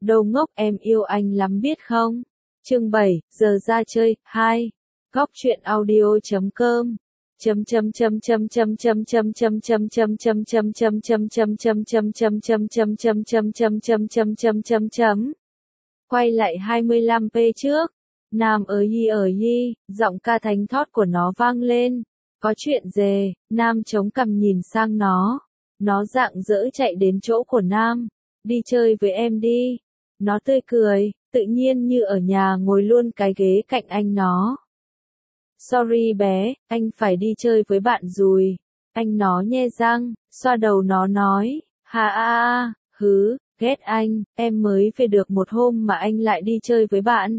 Đồ ngốc em yêu anh lắm biết không? Chương 7, giờ ra chơi, 2. Góc truyện audio.com Quay lại 25p trước. Nam ở yi, giọng ca thánh thót của nó vang lên. Có chuyện gì? Nam chống cằm nhìn sang nó. Nó rạng rỡ chạy đến chỗ của Nam. Đi chơi với em đi. Nó tươi cười, tự nhiên như ở nhà ngồi luôn cái ghế cạnh anh nó. Sorry bé, anh phải đi chơi với bạn rồi. Anh nó nhe răng, xoa đầu nó nói. Ghét anh, em mới về được một hôm mà anh lại đi chơi với bạn.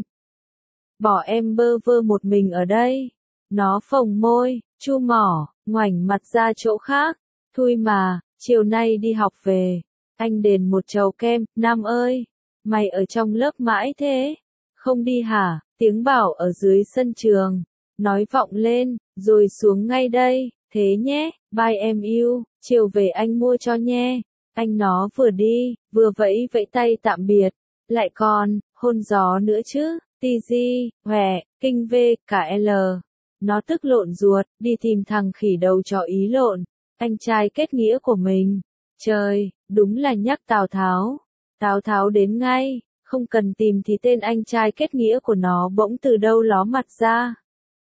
Bỏ em bơ vơ một mình ở đây. Nó phồng môi, chu mỏ, ngoảnh mặt ra chỗ khác. Thôi mà, chiều nay đi học về. Anh đền một chầu kem, Nam ơi. Mày ở trong lớp mãi thế. Không đi hả? Tiếng bảo ở dưới sân trường. Nói vọng lên, rồi xuống ngay đây. Thế nhé, bye em yêu, chiều về anh mua cho nhé. Anh nó vừa đi, vừa vẫy vẫy tay tạm biệt. Lại còn, hôn gió nữa chứ. TG, hòe, kinh V, cả L. Nó tức lộn ruột, đi tìm thằng khỉ đầu trò ý lộn. Anh trai kết nghĩa của mình. Trời, đúng là nhắc Tào Tháo. Tào Tháo đến ngay, không cần tìm thì tên anh trai kết nghĩa của nó bỗng từ đâu ló mặt ra.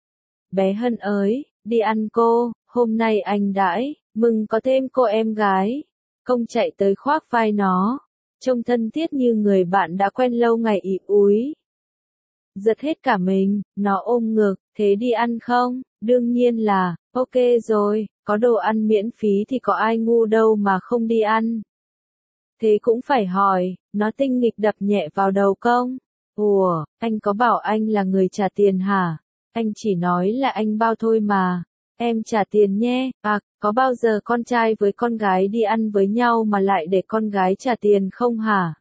Bé Hân ơi, đi ăn cô, hôm nay anh đãi, mừng có thêm cô em gái. Công chạy tới khoác vai nó, trông thân thiết như người bạn đã quen lâu ngày ị úi. Giật hết cả mình, nó ôm ngực, thế đi ăn không? Đương nhiên là, ok rồi, có đồ ăn miễn phí thì có ai ngu đâu mà không đi ăn. Thế cũng phải hỏi, nó tinh nghịch đập nhẹ vào đầu công. Ủa, anh có bảo anh là người trả tiền hả? Anh chỉ nói là anh bao thôi mà. Em trả tiền nhé. Có bao giờ con trai với con gái đi ăn với nhau mà lại để con gái trả tiền không hả?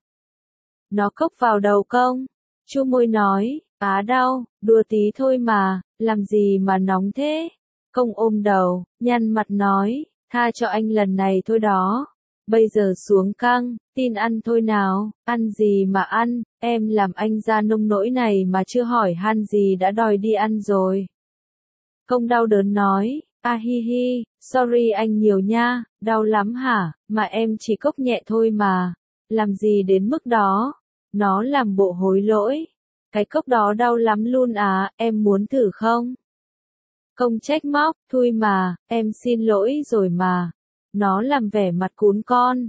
Nó cốc vào đầu công. Chu môi nói, đau, đùa tí thôi mà, làm gì mà nóng thế? Công ôm đầu, nhăn mặt nói, tha cho anh lần này thôi đó. Bây giờ xuống căng, tin ăn thôi nào, ăn gì mà ăn, em làm anh ra nông nỗi này mà chưa hỏi han gì đã đòi đi ăn rồi. Công đau đớn nói, sorry anh nhiều nha, đau lắm hả, mà em chỉ cốc nhẹ thôi mà, làm gì đến mức đó. Nó làm bộ hối lỗi, cái cốc đó đau lắm luôn em muốn thử không? Công trách móc, thôi mà, em xin lỗi rồi mà. Nó làm vẻ mặt cún con.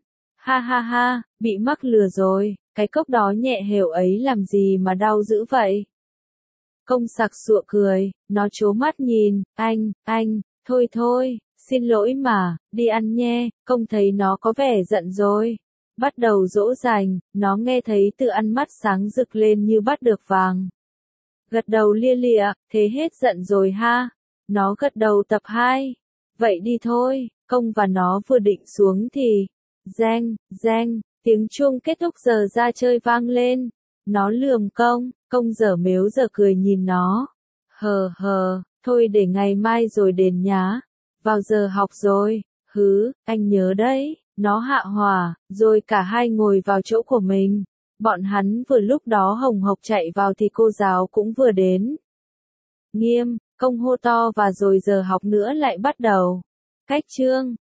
Bị mắc lừa rồi, cái cốc đó nhẹ hều ấy làm gì mà đau dữ vậy? Công sặc sụa cười, nó trố mắt nhìn, anh, thôi, xin lỗi mà, đi ăn nhé. Công thấy nó có vẻ giận rồi. Bắt đầu dỗ dành, nó nghe thấy tự ăn mắt sáng rực lên như bắt được vàng. Gật đầu lia lịa, thế hết giận rồi ha? Nó gật đầu tập 2. Vậy đi thôi. Công và nó vừa định xuống thì, reng, tiếng chuông kết thúc giờ ra chơi vang lên. Nó lườm công dở mếu dở cười nhìn nó. Thôi để ngày mai rồi đền nhá. Vào giờ học rồi, anh nhớ đấy. Nó hạ hỏa, rồi cả hai ngồi vào chỗ của mình. Bọn hắn vừa lúc đó hồng hộc chạy vào thì cô giáo cũng vừa đến. Nghiêm, công hô to và rồi giờ học nữa lại bắt đầu. Cách chương,